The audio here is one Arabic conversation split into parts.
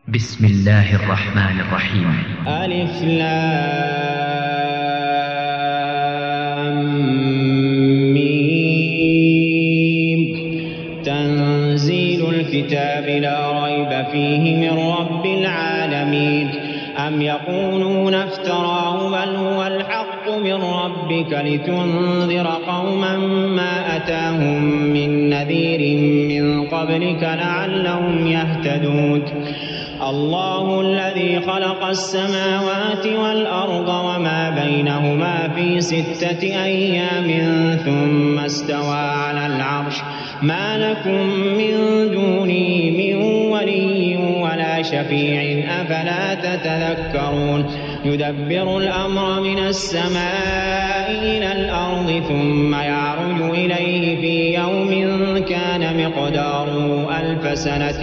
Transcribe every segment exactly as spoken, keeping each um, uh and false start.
بسم الله الرحمن الرحيم. ألف لام ميم. تنزيل الكتاب لا ريب فيه من رب العالمين. أم يقولون افتراه بل هو الحق من ربك لتنذر قوما ما أتاهم من نذير من قبلك لعلهم يهتدون. الله الذي خلق السماوات والأرض وما بينهما في ستة أيام ثم استوى على العرش ما لكم من دونه من ولي ولا شفيع أفلا تتذكرون. يدبر الأمر من السماء إلى الأرض ثم يعرج إليه في يوم كان مقداره ألف سنة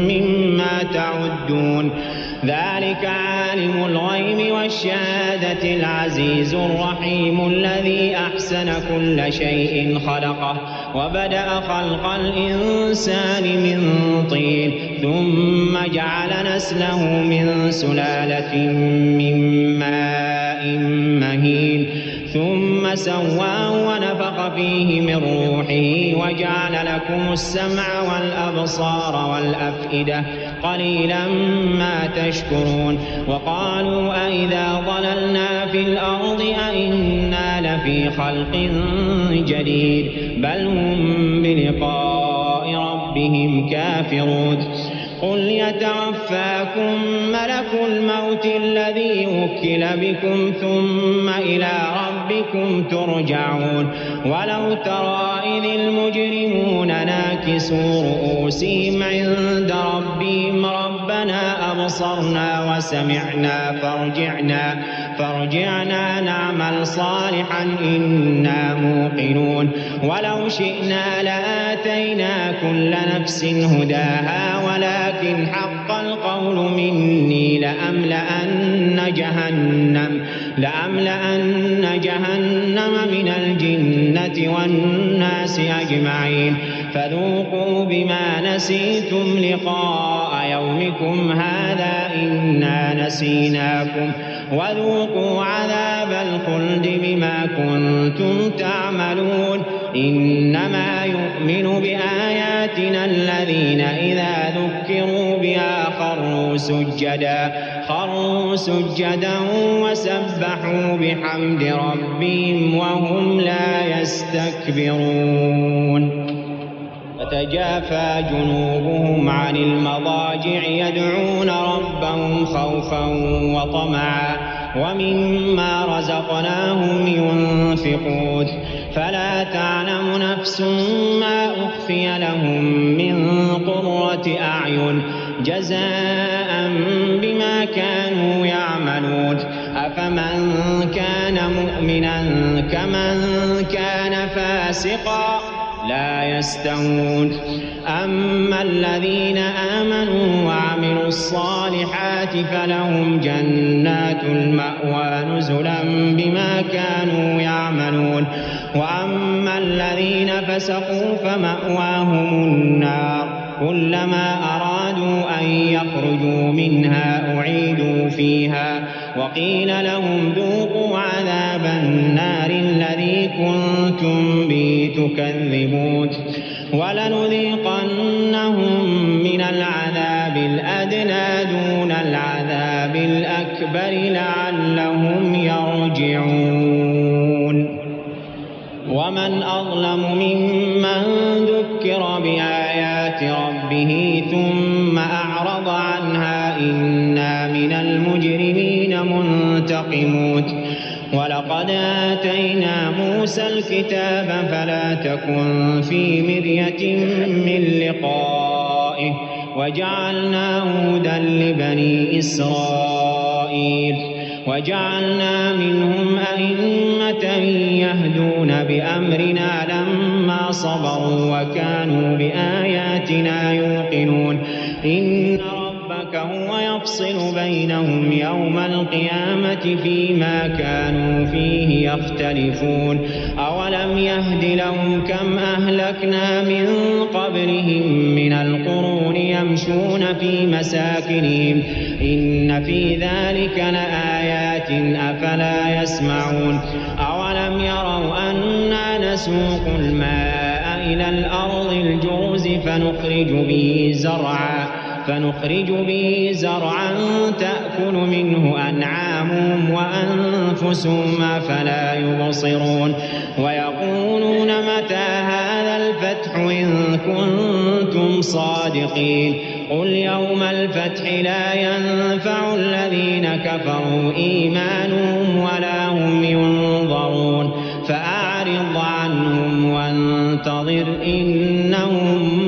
مما تعدون. ذلك عالم الغيب والشهادة العزيز الرحيم الذي أحسن كل شيء خلقه وبدأ خلق الإنسان من طين ثم جعل نسله من سلالة من ماء مهين ثم سواه ونفخ فيه من روحه وجعل لكم السمع والأبصار والأفئدة قليلا ما تشكرون. وقالوا أئذا ضللنا في الأرض أئنا لفي خلق جديد بل هم بلقاء ربهم كافرون. قل يتوفاكم ملك الموت الذي وكل بكم ثم إلى ربكم ترجعون. ولو ترى إذ المجرمون ناكسوا رؤوسهم عند ربهم ربنا أبصرنا وسمعنا فارجعنا فارجعنا نعمل صالحا إنا موقنون. ولو شئنا لآتينا كل نفس هداها ولكن حق القول مني لأملأن جهنم لأملأن جهنم من الجنة والناس أجمعين. فذوقوا بما نسيتم لقاء يومكم هذا إنا نسيناكم وذوقوا عذاب الخلد بما كنتم تعملون. إنما يؤمن بآياتنا الذين إذا ذكروا بها خروا سجدا خروا سجدا وسبحوا بحمد ربهم وهم لا يستكبرون. فتجافى جنوبهم عن المضاجع يدعون ربهم خوفا وطمعا ومما رزقناهم ينفقون. فلا تعلم نفس ما أخفي لهم من قرة أعين جزاء بما كانوا يعملون. أفمن كان مؤمنا كمن كان فاسقا لا يستوون. أما الذين آمنوا وعملوا الصالحات فلهم جنات المأوى نزلا بما كانوا يعملون. وأما الذين فسقوا فمأواهم النار كلما أرادوا أن يخرجوا منها أعيدوا فيها وقيل لهم ذوقوا عذاب النار الذي كنتم به تكذبون. ولنذيقنهم من العذاب الأدنى دون العذاب الأكبر لعلهم يرجعون. ومن أظلم ممن ذكر بآيات ربه ثم أعرض عنها إنا من المجرمين منتقمون. ولقد آتينا موسى الكتاب فلا تكن في مرية من لقائه وجعلناه هدى لبني إسرائيل وجعلنا منهم أئمة يهدون بأمرنا لما صبروا وكانوا بآياتنا يوقنون. إن ربك هو ويفصل بينهم يوم القيامة فيما كانوا فيه يختلفون أولم يهد لهم كم أهلكنا من قبلهم من القرون يمشون في مساكنهم إن في ذلك لآيات أفلا يسمعون أولم يروا أنا نسوق الماء إلى الأرض الجرز فنخرج به زرعا فنخرج به زرعا تأكل منه أنعامهم وأنفسهم فلا يبصرون ويقولون متى هذا الفتح إن كنتم صادقين قل يوم الفتح لا ينفع الذين كفروا إيمانهم ولا هم ينظرون فأعرض عنهم وانتظر إنهم